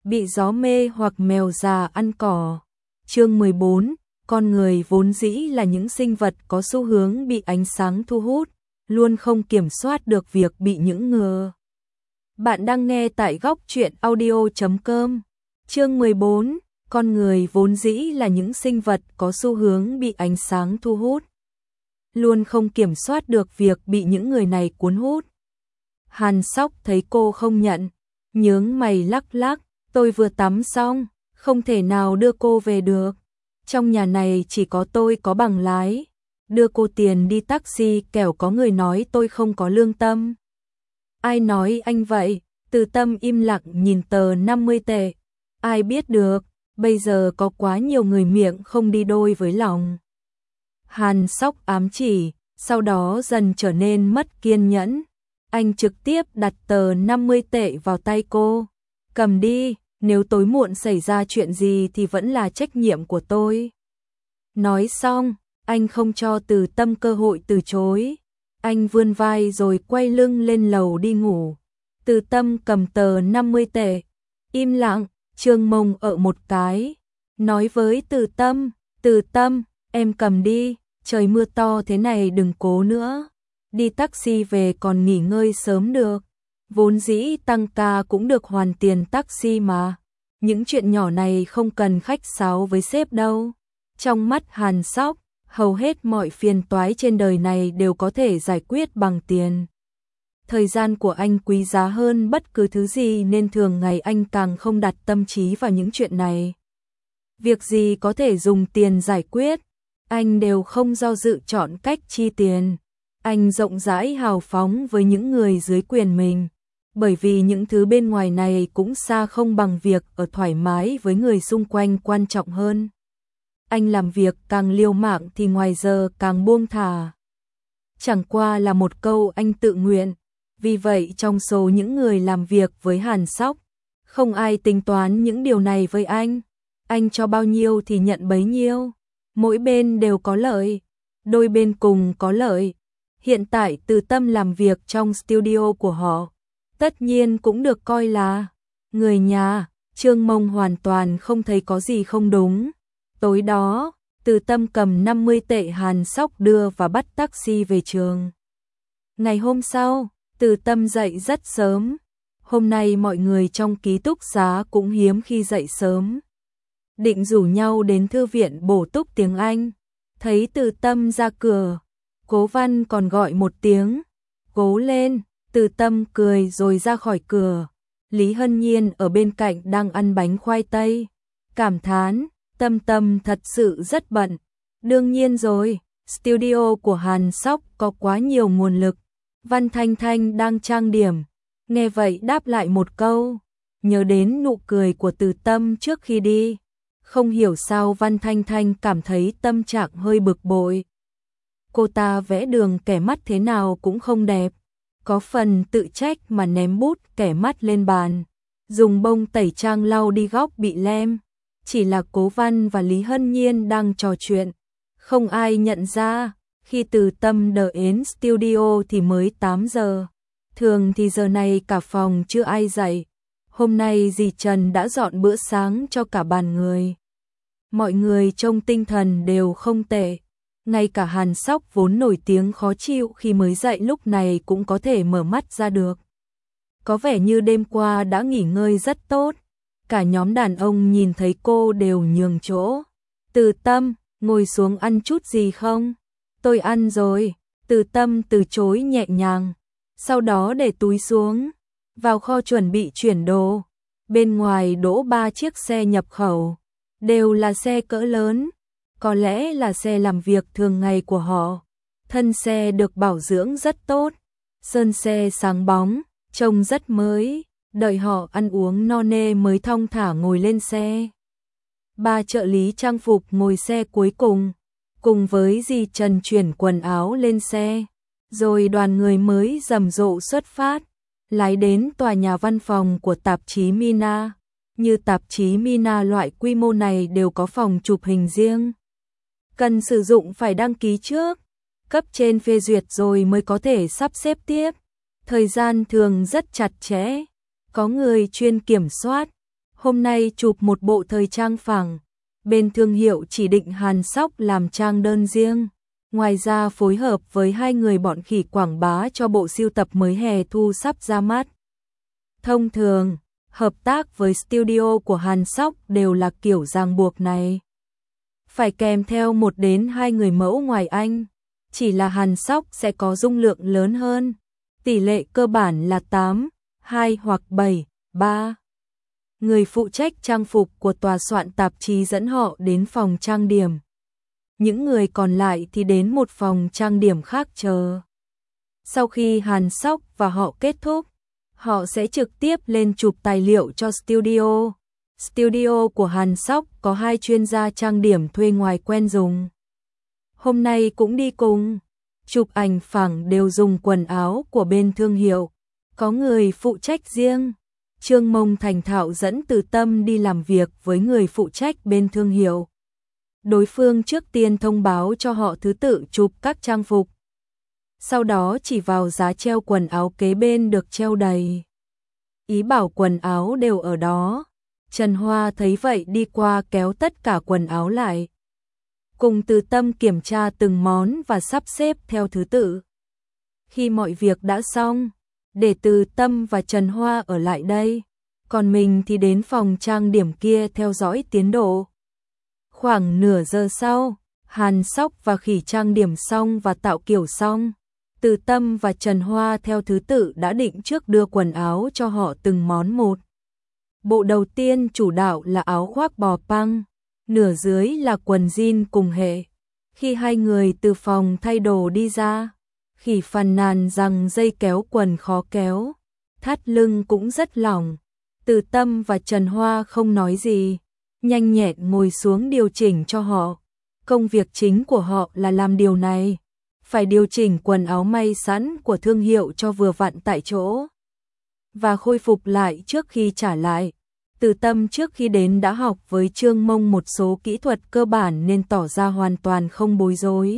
bị gió mê hoặc mèo già ăn cỏ. Chương 14, con người vốn dĩ là những sinh vật có xu hướng bị ánh sáng thu hút, luôn không kiểm soát được việc bị những người. Bạn đang nghe tại góc truyện audio.com. Chương 14, con người vốn dĩ là những sinh vật có xu hướng bị ánh sáng thu hút, luôn không kiểm soát được việc bị những người này cuốn hút. Hàn Sóc thấy cô không nhận, nhướng mày lắc lắc, tôi vừa tắm xong, không thể nào đưa cô về được. Trong nhà này chỉ có tôi có bằng lái, đưa cô tiền đi taxi kẻo có người nói tôi không có lương tâm. Ai nói anh vậy? Từ Tâm im lặng nhìn tờ 50 tệ. Ai biết được, bây giờ có quá nhiều người miệng không đi đôi với lòng. Hàn Sóc ám chỉ, sau đó dần trở nên mất kiên nhẫn. Anh trực tiếp đặt tờ 50 tệ vào tay cô. Cầm đi, nếu tối muộn xảy ra chuyện gì thì vẫn là trách nhiệm của tôi. Nói xong, anh không cho Từ Tâm cơ hội từ chối. Anh vươn vai rồi quay lưng lên lầu đi ngủ. Từ Tâm cầm tờ 50 tệ, im lặng, trương mông ở một cái. Nói với Từ Tâm, em cầm đi, trời mưa to thế này đừng cố nữa. Đi taxi về còn nghỉ ngơi sớm được. Vốn dĩ tăng ca cũng được hoàn tiền taxi mà. Những chuyện nhỏ này không cần khách sáo với sếp đâu. Trong mắt Hàn Sóc, hầu hết mọi phiền toái trên đời này đều có thể giải quyết bằng tiền. Thời gian của anh quý giá hơn bất cứ thứ gì nên thường ngày anh càng không đặt tâm trí vào những chuyện này. Việc gì có thể dùng tiền giải quyết, anh đều không do dự chọn cách chi tiền. Anh rộng rãi hào phóng với những người dưới quyền mình, bởi vì những thứ bên ngoài này cũng xa không bằng việc ở thoải mái với người xung quanh quan trọng hơn. Anh làm việc càng liều mạng thì ngoài giờ càng buông thả. Chẳng qua là một câu anh tự nguyện, vì vậy trong số những người làm việc với Hàn Sóc, không ai tính toán những điều này với anh. Anh cho bao nhiêu thì nhận bấy nhiêu, mỗi bên đều có lợi, đôi bên cùng có lợi. Hiện tại Từ Tâm làm việc trong studio của họ, tất nhiên cũng được coi là người nhà. Trương Mông hoàn toàn không thấy có gì không đúng. Tối đó, Từ Tâm cầm 50 tệ Hàn Sóc đưa và bắt taxi về trường. Ngày hôm sau, Từ Tâm dậy rất sớm. Hôm nay mọi người trong ký túc xá cũng hiếm khi dậy sớm. Định rủ nhau đến thư viện bổ túc tiếng Anh. Thấy Từ Tâm ra cửa, Cố Văn còn gọi một tiếng. Cố lên, Từ Tâm cười rồi ra khỏi cửa. Lý Hân Nhiên ở bên cạnh đang ăn bánh khoai tây. Cảm thán, Tâm thật sự rất bận. Đương nhiên rồi, studio của Hàn Sóc có quá nhiều nguồn lực. Văn Thanh Thanh đang trang điểm, nghe vậy đáp lại một câu, nhớ đến nụ cười của Từ Tâm trước khi đi. Không hiểu sao Văn Thanh Thanh cảm thấy tâm trạng hơi bực bội. Cô ta vẽ đường kẻ mắt thế nào cũng không đẹp, có phần tự trách mà ném bút kẻ mắt lên bàn, dùng bông tẩy trang lau đi góc bị lem. Chỉ là Cố Văn và Lý Hân Nhiên đang trò chuyện, không ai nhận ra. Khi Từ Tâm đến studio thì mới 8 giờ. Thường thì giờ này cả phòng chưa ai dậy. Hôm nay dì Trần đã dọn bữa sáng cho cả bàn người. Mọi người trông tinh thần đều không tệ. Ngay cả Hàn Sóc vốn nổi tiếng khó chịu khi mới dậy lúc này cũng có thể mở mắt ra được. Có vẻ như đêm qua đã nghỉ ngơi rất tốt. Cả nhóm đàn ông nhìn thấy cô đều nhường chỗ. Từ Tâm, ngồi xuống ăn chút gì không? Tôi ăn rồi. Từ Tâm từ chối nhẹ nhàng, sau đó để túi xuống, vào kho chuẩn bị chuyển đồ. Bên ngoài đỗ 3 chiếc xe nhập khẩu, đều là xe cỡ lớn, có lẽ là xe làm việc thường ngày của họ. Thân xe được bảo dưỡng rất tốt, sơn xe sáng bóng, trông rất mới. Đợi họ ăn uống no nê mới thong thả ngồi lên xe. 3 trợ lý trang phục ngồi xe cuối cùng với dì Trần chuyển quần áo lên xe, rồi đoàn người mới rầm rộ xuất phát, lái đến tòa nhà văn phòng của tạp chí Mina. Như tạp chí Mina loại quy mô này đều có phòng chụp hình riêng. Cần sử dụng phải đăng ký trước, cấp trên phê duyệt rồi mới có thể sắp xếp tiếp. Thời gian thường rất chặt chẽ, có người chuyên kiểm soát. Hôm nay chụp một bộ thời trang phẳng, bên thương hiệu chỉ định Hàn Sóc làm trang đơn riêng. Ngoài ra phối hợp với hai người bọn khỉ quảng bá cho bộ sưu tập mới hè thu sắp ra mắt. Thông thường, hợp tác với studio của Hàn Sóc đều là kiểu ràng buộc này. Phải kèm theo 1 đến 2 người mẫu ngoài Anh, chỉ là Hàn Sóc sẽ có dung lượng lớn hơn. Tỷ lệ cơ bản là 8, 2 hoặc 7, 3. Người phụ trách trang phục của tòa soạn tạp chí dẫn họ đến phòng trang điểm. Những người còn lại thì đến một phòng trang điểm khác chờ. Sau khi Hàn Sóc và họ kết thúc, họ sẽ trực tiếp lên chụp tài liệu cho studio. Studio của Hàn Sóc có 2 chuyên gia trang điểm thuê ngoài quen dùng. Hôm nay cũng đi cùng. Chụp ảnh phẳng đều dùng quần áo của bên thương hiệu. Có người phụ trách riêng. Trương Mông thành thạo dẫn Từ Tâm đi làm việc với người phụ trách bên thương hiệu. Đối phương trước tiên thông báo cho họ thứ tự chụp các trang phục. Sau đó chỉ vào giá treo quần áo kế bên được treo đầy. Ý bảo quần áo đều ở đó. Trần Hoa thấy vậy đi qua kéo tất cả quần áo lại. Cùng Từ Tâm kiểm tra từng món và sắp xếp theo thứ tự. Khi mọi việc đã xong, để Từ Tâm và Trần Hoa ở lại đây, còn mình thì đến phòng trang điểm kia theo dõi tiến độ. Khoảng nửa giờ sau, Hàn Sóc và khỉ trang điểm xong và tạo kiểu xong. Từ Tâm và Trần Hoa theo thứ tự đã định trước đưa quần áo cho họ từng món một. Bộ đầu tiên chủ đạo là áo khoác bò păng, nửa dưới là quần jean cùng hệ. Khi hai người từ phòng thay đồ đi ra, khỉ phàn nàn rằng dây kéo quần khó kéo, thắt lưng cũng rất lỏng. Từ Tâm và Trần Hoa không nói gì, nhanh nhẹn ngồi xuống điều chỉnh cho họ. Công việc chính của họ là làm điều này, phải điều chỉnh quần áo may sẵn của thương hiệu cho vừa vặn tại chỗ và khôi phục lại trước khi trả lại. Từ Tâm trước khi đến đã học với Trương Mông một số kỹ thuật cơ bản nên tỏ ra hoàn toàn không bối rối.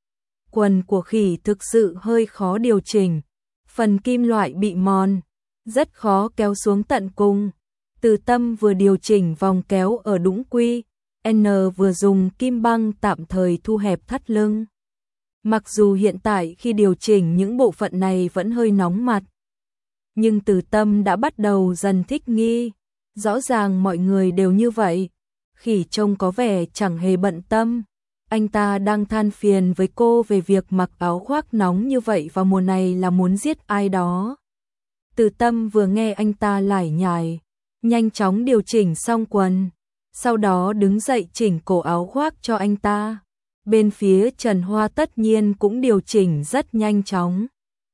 Quần của khỉ thực sự hơi khó điều chỉnh, phần kim loại bị mòn, rất khó kéo xuống tận cùng. Từ Tâm vừa điều chỉnh vòng kéo ở đúng quy, N vừa dùng kim băng tạm thời thu hẹp thắt lưng. Mặc dù hiện tại khi điều chỉnh những bộ phận này vẫn hơi nóng mặt, nhưng Từ Tâm đã bắt đầu dần thích nghi. Rõ ràng mọi người đều như vậy. Khỉ trông có vẻ chẳng hề bận tâm. Anh ta đang than phiền với cô về việc mặc áo khoác nóng như vậy vào mùa này là muốn giết ai đó. Từ Tâm vừa nghe anh ta lải nhải, nhanh chóng điều chỉnh xong quần, sau đó đứng dậy chỉnh cổ áo khoác cho anh ta. Bên phía Trần Hoa tất nhiên cũng điều chỉnh rất nhanh chóng.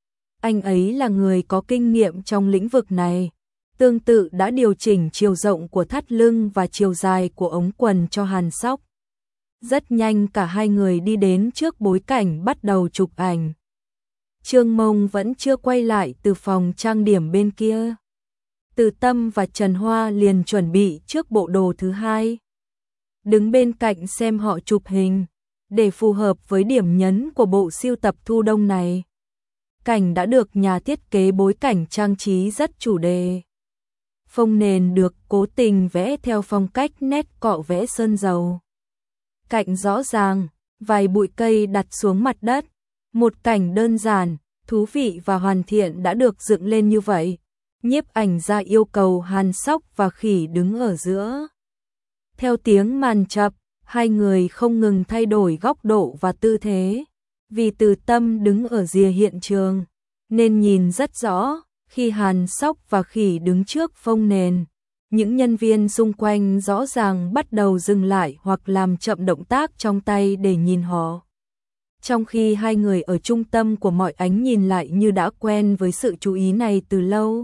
Anh ấy là người có kinh nghiệm trong lĩnh vực này, tương tự đã điều chỉnh chiều rộng của thắt lưng và chiều dài của ống quần cho Hàn Sóc. Rất nhanh cả hai người đi đến trước bối cảnh bắt đầu chụp ảnh. Trương Mông vẫn chưa quay lại từ phòng trang điểm bên kia. Từ Tâm và Trần Hoa liền chuẩn bị trước bộ đồ thứ hai. Đứng bên cạnh xem họ chụp hình, để phù hợp với điểm nhấn của bộ sưu tập thu đông này. Cảnh đã được nhà thiết kế bối cảnh trang trí rất chủ đề. Phông nền được cố tình vẽ theo phong cách nét cọ vẽ sơn dầu. Cạnh rõ ràng, vài bụi cây đặt xuống mặt đất. Một cảnh đơn giản, thú vị và hoàn thiện đã được dựng lên như vậy. Nhiếp ảnh gia yêu cầu Hàn Sóc và khỉ đứng ở giữa. Theo tiếng màn chập, hai người không ngừng thay đổi góc độ và tư thế. Vì Từ Tâm đứng ở rìa hiện trường, nên nhìn rất rõ. Khi Hàn Sóc và khỉ đứng trước phông nền, những nhân viên xung quanh rõ ràng bắt đầu dừng lại hoặc làm chậm động tác trong tay để nhìn họ. Trong khi hai người ở trung tâm của mọi ánh nhìn lại như đã quen với sự chú ý này từ lâu.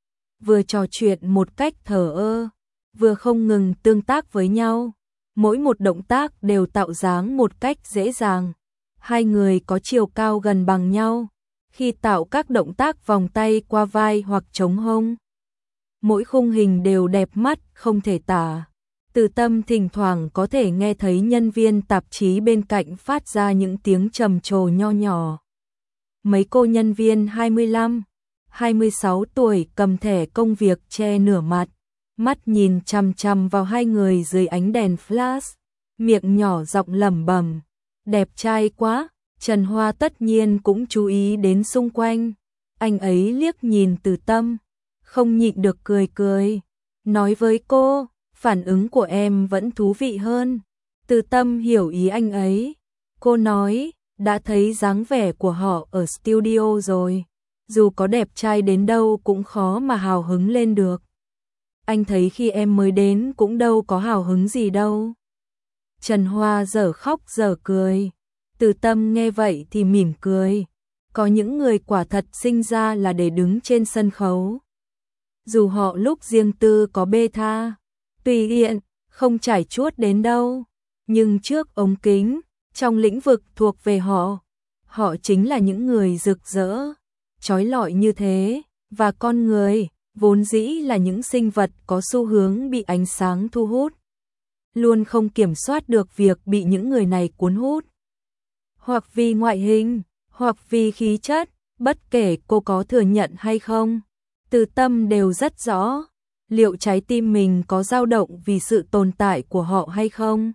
Vừa trò chuyện một cách thờ ơ, vừa không ngừng tương tác với nhau. Mỗi một động tác đều tạo dáng một cách dễ dàng. Hai người có chiều cao gần bằng nhau. Khi tạo các động tác vòng tay qua vai hoặc chống hông, mỗi khung hình đều đẹp mắt không thể tả. Từ Tâm thỉnh thoảng có thể nghe thấy nhân viên tạp chí bên cạnh phát ra những tiếng trầm trồ nho nhỏ. Mấy cô nhân viên 25, 26 tuổi cầm thẻ công việc che nửa mặt, mắt nhìn chằm chằm vào hai người dưới ánh đèn flash, miệng nhỏ giọng lẩm bẩm, đẹp trai quá. Trần Hoa tất nhiên cũng chú ý đến xung quanh, anh ấy liếc nhìn Từ Tâm, không nhịn được cười cười, nói với cô, phản ứng của em vẫn thú vị hơn. Từ Tâm hiểu ý anh ấy, cô nói, đã thấy dáng vẻ của họ ở studio rồi, dù có đẹp trai đến đâu cũng khó mà hào hứng lên được. Anh thấy khi em mới đến cũng đâu có hào hứng gì đâu. Trần Hoa dở khóc dở cười. Từ Tâm nghe vậy thì mỉm cười. Có những người quả thật sinh ra là để đứng trên sân khấu. Dù họ lúc riêng tư có bê tha, tùy tiện, không trải chuốt đến đâu. Nhưng trước ống kính, trong lĩnh vực thuộc về họ, họ chính là những người rực rỡ, chói lọi như thế. Và con người, vốn dĩ là những sinh vật có xu hướng bị ánh sáng thu hút. Luôn không kiểm soát được việc bị những người này cuốn hút. Hoặc vì ngoại hình, hoặc vì khí chất, bất kể cô có thừa nhận hay không, Từ Tâm đều rất rõ, liệu trái tim mình có dao động vì sự tồn tại của họ hay không.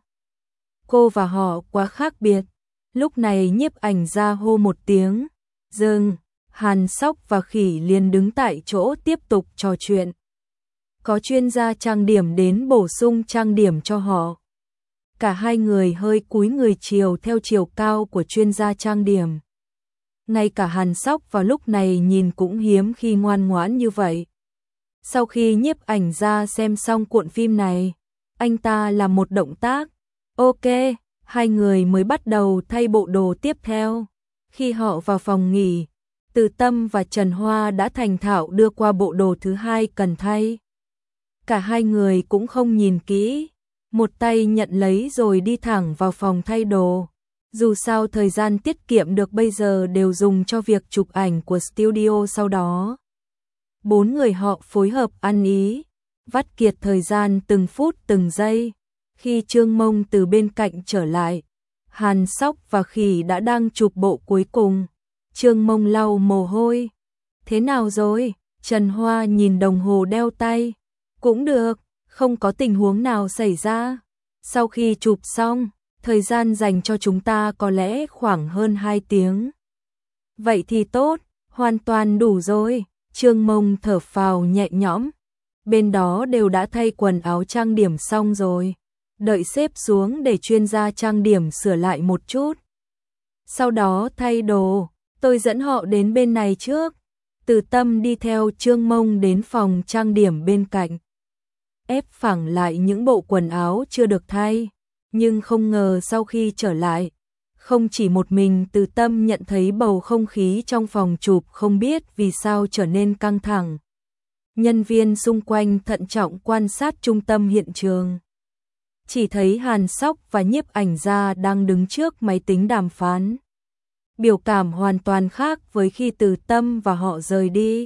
Cô và họ quá khác biệt. Lúc này nhiếp ảnh ra hô một tiếng, dừng, Hàn Sóc và Khỉ liền đứng tại chỗ tiếp tục trò chuyện. Có chuyên gia trang điểm đến bổ sung trang điểm cho họ. Cả hai người hơi cúi người chiều theo chiều cao của chuyên gia trang điểm. Ngay cả Hàn Sóc vào lúc này nhìn cũng hiếm khi ngoan ngoãn như vậy. Sau khi nhiếp ảnh ra xem xong cuộn phim này, anh ta làm một động tác. Ok, hai người mới bắt đầu thay bộ đồ tiếp theo. Khi họ vào phòng nghỉ, Từ Tâm và Trần Hoa đã thành thạo đưa qua bộ đồ thứ hai cần thay. Cả hai người cũng không nhìn kỹ, một tay nhận lấy rồi đi thẳng vào phòng thay đồ. Dù sao thời gian tiết kiệm được bây giờ đều dùng cho việc chụp ảnh của studio sau đó. Bốn người họ phối hợp ăn ý, vắt kiệt thời gian từng phút từng giây. Khi Trương Mông từ bên cạnh trở lại, Hàn Sóc và Khỉ đã đang chụp bộ cuối cùng. Trương Mông lau mồ hôi. Thế nào rồi? Trần Hoa nhìn đồng hồ đeo tay. Cũng được, không có tình huống nào xảy ra. Sau khi chụp xong, thời gian dành cho chúng ta có lẽ khoảng hơn 2 tiếng. Vậy thì tốt, hoàn toàn đủ rồi. Trương Mông thở phào nhẹ nhõm. Bên đó đều đã thay quần áo trang điểm xong rồi. Đợi xếp xuống để chuyên gia trang điểm sửa lại một chút. Sau đó thay đồ, tôi dẫn họ đến bên này trước. Từ Tâm đi theo Trương Mông đến phòng trang điểm bên cạnh. Ép phẳng lại những bộ quần áo chưa được thay. Nhưng không ngờ sau khi trở lại, không chỉ một mình Từ Tâm nhận thấy bầu không khí trong phòng chụp không biết vì sao trở nên căng thẳng. Nhân viên xung quanh thận trọng quan sát trung tâm hiện trường. Chỉ thấy Hàn Sóc và nhiếp ảnh ra đang đứng trước máy tính đàm phán. Biểu cảm hoàn toàn khác với khi Từ Tâm và họ rời đi.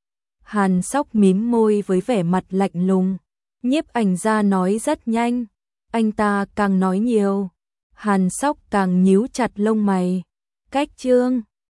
Hàn Sóc mím môi với vẻ mặt lạnh lùng. Nhiếp ảnh ra nói rất nhanh. Anh ta càng nói nhiều, Hàn Sóc càng nhíu chặt lông mày. Cách Trương